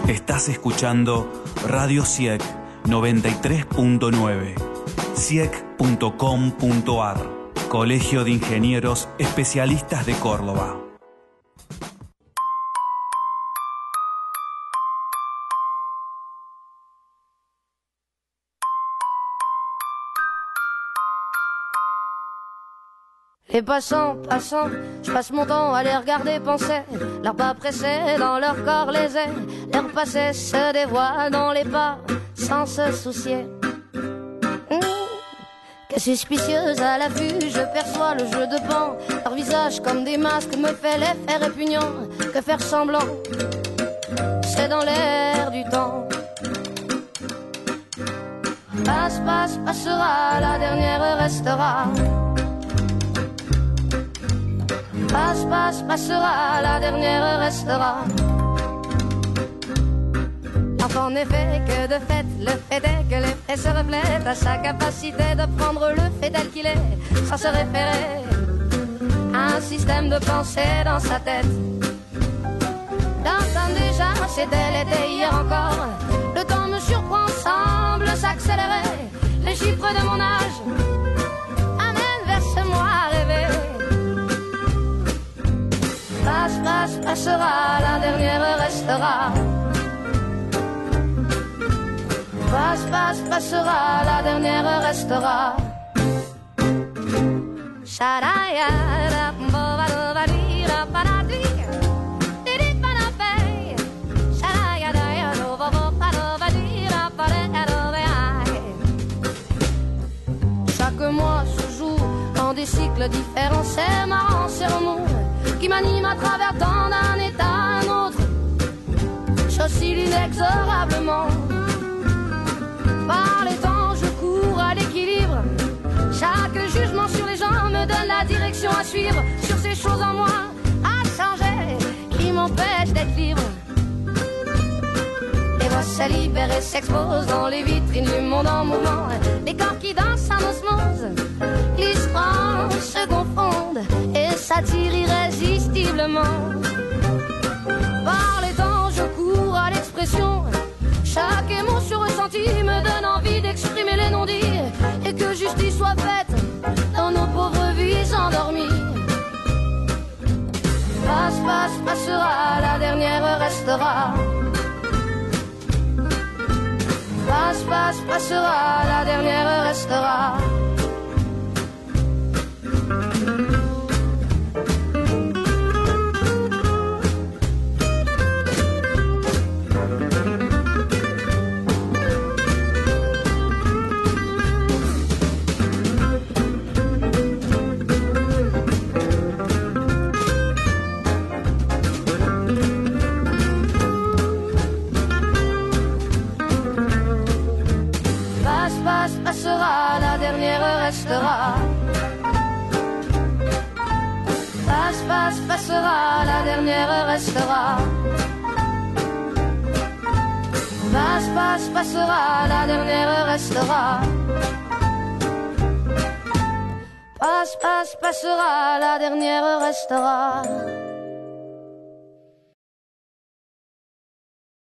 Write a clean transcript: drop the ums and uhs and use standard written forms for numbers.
Estás escuchando Radio CIEC 93.9, ciec.com.ar, Colegio de Ingenieros Especialistas de Córdoba. Les passants, je passe mon temps à les regarder penser. Leurs pas pressés dans leur corps les ailes. Leur passé se dévoile dans les pas sans se soucier. Que suspicieuse à la vue, je perçois le jeu de pan. Leur visage comme des masques me fait l'effet répugnant. Que faire semblant, c'est dans l'air du temps. Passe, passera, la dernière restera. Passe, passera, la dernière restera. En effet, que de fait, le fait est que l'effet se reflète à sa capacité de prendre le fait tel qu'il est, sans se référer à un système de pensée dans sa tête. D'entendre déjà, c'était l'été hier encore. Le temps me surprend, semble s'accélérer. Les chiffres de mon âge amènent vers ce moi rêvé. Passe, passera, la dernière restera. Passe, passera, la dernière restera. Chaque mois se joue en des cycles différents. C'est marrant, c'est remous qui m'anime à travers tant d'un état à un autre. J'oscille inexorablement. Par les temps, je cours à l'équilibre. Chaque jugement sur les gens me donne la direction à suivre. Sur ces choses en moi à changer qui m'empêchent d'être libre. Les voix se libèrent et s'exposent dans les vitrines du monde en mouvement. Les corps qui dansent en osmose, l'histoire se confondent et s'attirent irrésistiblement. Par les temps, je cours à l'expression. Chaque émotion ressentie me donne envie d'exprimer les non-dits et que justice soit faite dans nos pauvres vies endormies. Passe, passera, la dernière restera. Passe, passera, la dernière restera. Passera, la dernière restera. Passe, passera, la dernière restera. Passe, passera, la dernière restera. Passe, passera, la dernière restera.